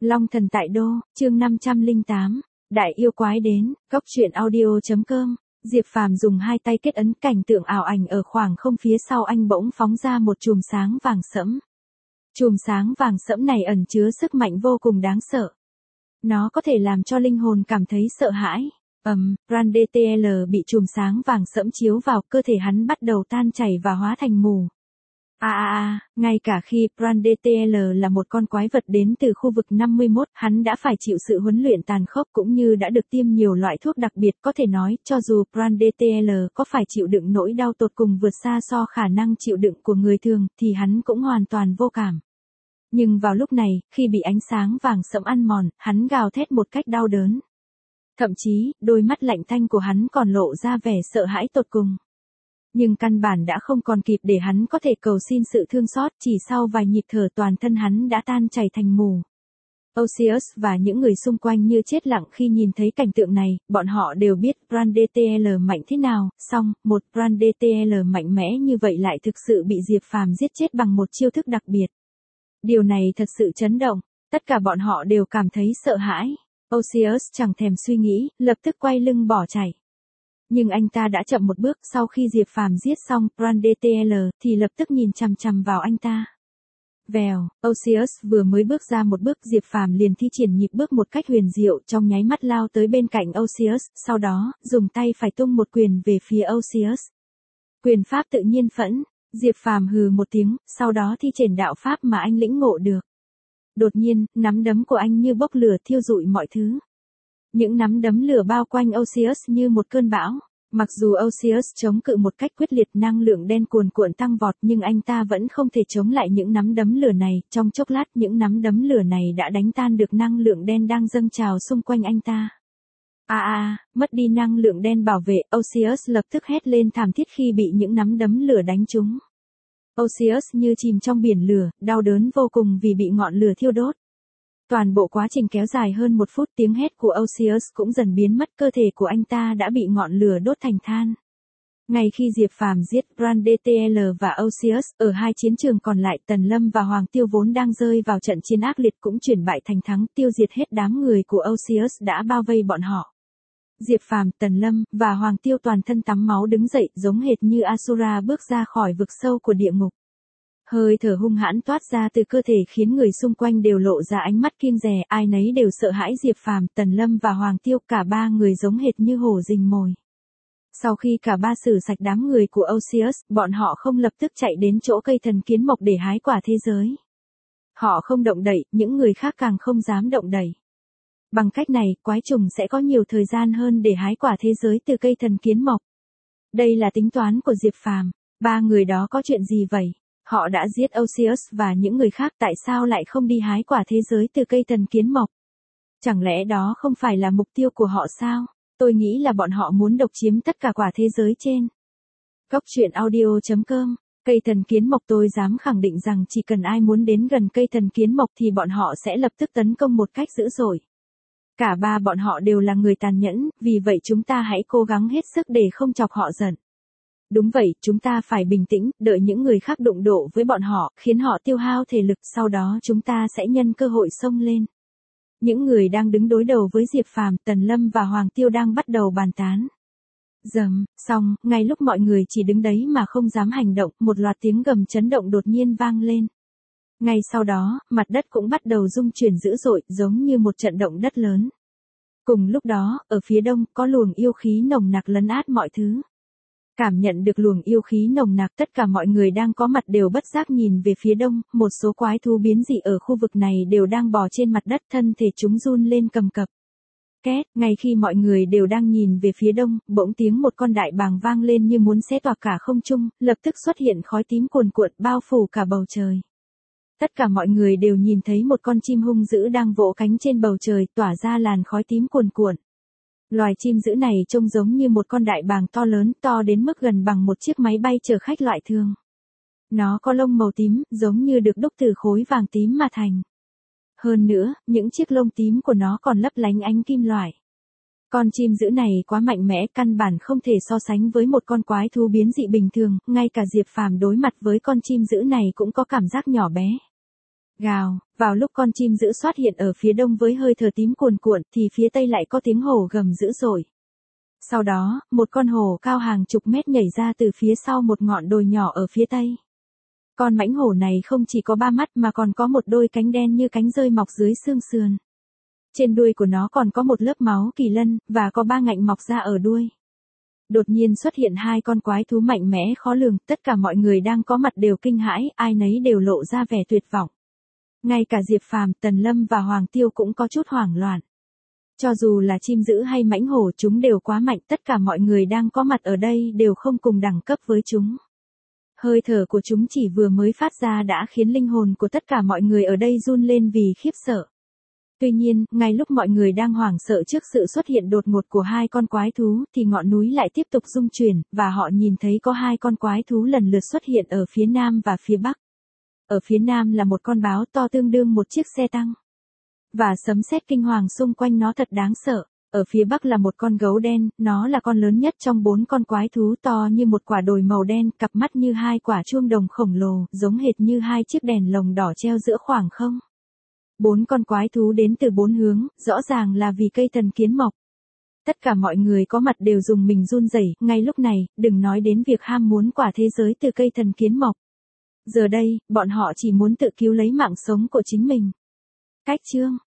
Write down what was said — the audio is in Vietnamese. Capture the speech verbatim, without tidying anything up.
Long thần tại đô, chương năm trăm lẻ tám, đại yêu quái đến, góc truyện audio.com. Diệp Phàm dùng hai tay kết ấn, cảnh tượng ảo ảnh ở khoảng không phía sau anh bỗng phóng ra một chùm sáng vàng sẫm. Chùm sáng vàng sẫm này ẩn chứa sức mạnh vô cùng đáng sợ. Nó có thể làm cho linh hồn cảm thấy sợ hãi. Ầm, um, Brandt bị chùm sáng vàng sẫm chiếu vào, cơ thể hắn bắt đầu tan chảy và hóa thành mù. À à à, ngay cả khi Brandt là một con quái vật đến từ khu vực năm mươi mốt, hắn đã phải chịu sự huấn luyện tàn khốc cũng như đã được tiêm nhiều loại thuốc đặc biệt, có thể nói, cho dù Brandt có phải chịu đựng nỗi đau tột cùng vượt xa so khả năng chịu đựng của người thường, thì hắn cũng hoàn toàn vô cảm. Nhưng vào lúc này, khi bị ánh sáng vàng sẫm ăn mòn, hắn gào thét một cách đau đớn. Thậm chí, đôi mắt lạnh tanh của hắn còn lộ ra vẻ sợ hãi tột cùng. Nhưng căn bản đã không còn kịp để hắn có thể cầu xin sự thương xót, chỉ sau vài nhịp thở toàn thân hắn đã tan chảy thành mù. Osius và những người xung quanh như chết lặng khi nhìn thấy cảnh tượng này, bọn họ đều biết Brandt mạnh thế nào, song, một Brandt mạnh mẽ như vậy lại thực sự bị Diệp Phàm giết chết bằng một chiêu thức đặc biệt. Điều này thật sự chấn động, tất cả bọn họ đều cảm thấy sợ hãi. Osius chẳng thèm suy nghĩ, lập tức quay lưng bỏ chạy. Nhưng anh ta đã chậm một bước, sau khi Diệp Phàm giết xong Brandt thì lập tức nhìn chằm chằm vào anh ta. Vèo, Osius vừa mới bước ra một bước, Diệp Phàm liền thi triển nhịp bước một cách huyền diệu, trong nháy mắt lao tới bên cạnh Osius, sau đó, dùng tay phải tung một quyền về phía Osius. Quyền pháp tự nhiên phẫn, Diệp Phàm hừ một tiếng, sau đó thi triển đạo pháp mà anh lĩnh ngộ được. Đột nhiên, nắm đấm của anh như bốc lửa thiêu rụi mọi thứ. Những nắm đấm lửa bao quanh Osius như một cơn bão. Mặc dù Osius chống cự một cách quyết liệt, năng lượng đen cuồn cuộn tăng vọt, nhưng anh ta vẫn không thể chống lại những nắm đấm lửa này. Trong chốc lát, những nắm đấm lửa này đã đánh tan được năng lượng đen đang dâng trào xung quanh anh ta. À à, mất đi năng lượng đen bảo vệ, Osius lập tức hét lên thảm thiết khi bị những nắm đấm lửa đánh trúng. Osius như chìm trong biển lửa, đau đớn vô cùng vì bị ngọn lửa thiêu đốt. Toàn bộ quá trình kéo dài hơn một phút, tiếng hét của Osius cũng dần biến mất, cơ thể của anh ta đã bị ngọn lửa đốt thành than. Ngay khi Diệp Phàm giết Brandt và Osius, ở hai chiến trường còn lại, Tần Lâm và Hoàng Tiêu vốn đang rơi vào trận chiến ác liệt cũng chuyển bại thành thắng, tiêu diệt hết đám người của Osius đã bao vây bọn họ. Diệp Phàm, Tần Lâm và Hoàng Tiêu toàn thân tắm máu đứng dậy, giống hệt như Asura bước ra khỏi vực sâu của địa ngục. Hơi thở hung hãn toát ra từ cơ thể khiến người xung quanh đều lộ ra ánh mắt kiêng dè, ai nấy đều sợ hãi Diệp Phàm, Tần Lâm và Hoàng Tiêu, cả ba người giống hệt như hổ rình mồi. Sau khi cả ba xử sạch đám người của Osius, bọn họ không lập tức chạy đến chỗ cây thần kiến mộc để hái quả thế giới. Họ không động đậy, những người khác càng không dám động đậy. Bằng cách này, quái trùng sẽ có nhiều thời gian hơn để hái quả thế giới từ cây thần kiến mộc. Đây là tính toán của Diệp Phàm. Ba người đó có chuyện gì vậy? Họ đã giết Osius và những người khác, tại sao lại không đi hái quả thế giới từ cây thần kiến mộc? Chẳng lẽ đó không phải là mục tiêu của họ sao? Tôi nghĩ là bọn họ muốn độc chiếm tất cả quả thế giới trên. Góc truyện audio.com. Cây thần kiến mộc, tôi dám khẳng định rằng chỉ cần ai muốn đến gần cây thần kiến mộc thì bọn họ sẽ lập tức tấn công một cách dữ dội. Cả ba bọn họ đều là người tàn nhẫn, vì vậy chúng ta hãy cố gắng hết sức để không chọc họ giận. Đúng vậy, chúng ta phải bình tĩnh, đợi những người khác đụng độ với bọn họ, khiến họ tiêu hao thể lực, sau đó chúng ta sẽ nhân cơ hội xông lên. Những người đang đứng đối đầu với Diệp Phàm, Tần Lâm và Hoàng Tiêu đang bắt đầu bàn tán. Rầm, xong, ngay lúc mọi người chỉ đứng đấy mà không dám hành động, một loạt tiếng gầm chấn động đột nhiên vang lên. Ngay sau đó, mặt đất cũng bắt đầu rung chuyển dữ dội, giống như một trận động đất lớn. Cùng lúc đó, ở phía đông, có luồng yêu khí nồng nặc lấn át mọi thứ. Cảm nhận được luồng yêu khí nồng nặc, tất cả mọi người đang có mặt đều bất giác nhìn về phía đông, một số quái thú biến dị ở khu vực này đều đang bò trên mặt đất, thân thể chúng run lên cầm cập. Két, ngay khi mọi người đều đang nhìn về phía đông, bỗng tiếng một con đại bàng vang lên như muốn xé toạc cả không trung, lập tức xuất hiện khói tím cuồn cuộn bao phủ cả bầu trời. Tất cả mọi người đều nhìn thấy một con chim hung dữ đang vỗ cánh trên bầu trời, tỏa ra làn khói tím cuồn cuộn. Loài chim dữ này trông giống như một con đại bàng to lớn, to đến mức gần bằng một chiếc máy bay chở khách loại thường. Nó có lông màu tím, giống như được đúc từ khối vàng tím mà thành. Hơn nữa, những chiếc lông tím của nó còn lấp lánh ánh kim loại. Con chim dữ này quá mạnh mẽ, căn bản không thể so sánh với một con quái thú biến dị bình thường, ngay cả Diệp Phàm đối mặt với con chim dữ này cũng có cảm giác nhỏ bé. Gào, vào lúc con chim dữ xuất hiện ở phía đông với hơi thở tím cuồn cuộn thì phía tây lại có tiếng hổ gầm dữ dội. Sau đó, một con hổ cao hàng chục mét nhảy ra từ phía sau một ngọn đồi nhỏ ở phía tây. Con mãnh hổ này không chỉ có ba mắt mà còn có một đôi cánh đen như cánh dơi mọc dưới xương sườn. Trên đuôi của nó còn có một lớp máu kỳ lân, và có ba ngạnh mọc ra ở đuôi. Đột nhiên xuất hiện hai con quái thú mạnh mẽ khó lường, tất cả mọi người đang có mặt đều kinh hãi, ai nấy đều lộ ra vẻ tuyệt vọng. Ngay cả Diệp Phàm, Tần Lâm và Hoàng Tiêu cũng có chút hoảng loạn. Cho dù là chim dữ hay mãnh hổ chúng đều quá mạnh, tất cả mọi người đang có mặt ở đây đều không cùng đẳng cấp với chúng. Hơi thở của chúng chỉ vừa mới phát ra đã khiến linh hồn của tất cả mọi người ở đây run lên vì khiếp sợ. Tuy nhiên, ngay lúc mọi người đang hoảng sợ trước sự xuất hiện đột ngột của hai con quái thú thì ngọn núi lại tiếp tục rung chuyển, và họ nhìn thấy có hai con quái thú lần lượt xuất hiện ở phía nam và phía bắc. Ở phía nam là một con báo to tương đương một chiếc xe tăng. Và sấm sét kinh hoàng xung quanh nó thật đáng sợ. Ở phía bắc là một con gấu đen, nó là con lớn nhất trong bốn con quái thú to như một quả đồi màu đen, cặp mắt như hai quả chuông đồng khổng lồ, giống hệt như hai chiếc đèn lồng đỏ treo giữa khoảng không. Bốn con quái thú đến từ bốn hướng, rõ ràng là vì cây thần kiến mọc. Tất cả mọi người có mặt đều dùng mình run rẩy, ngay lúc này, đừng nói đến việc ham muốn quả thế giới từ cây thần kiến mọc. Giờ đây, bọn họ chỉ muốn tự cứu lấy mạng sống của chính mình. Cách chương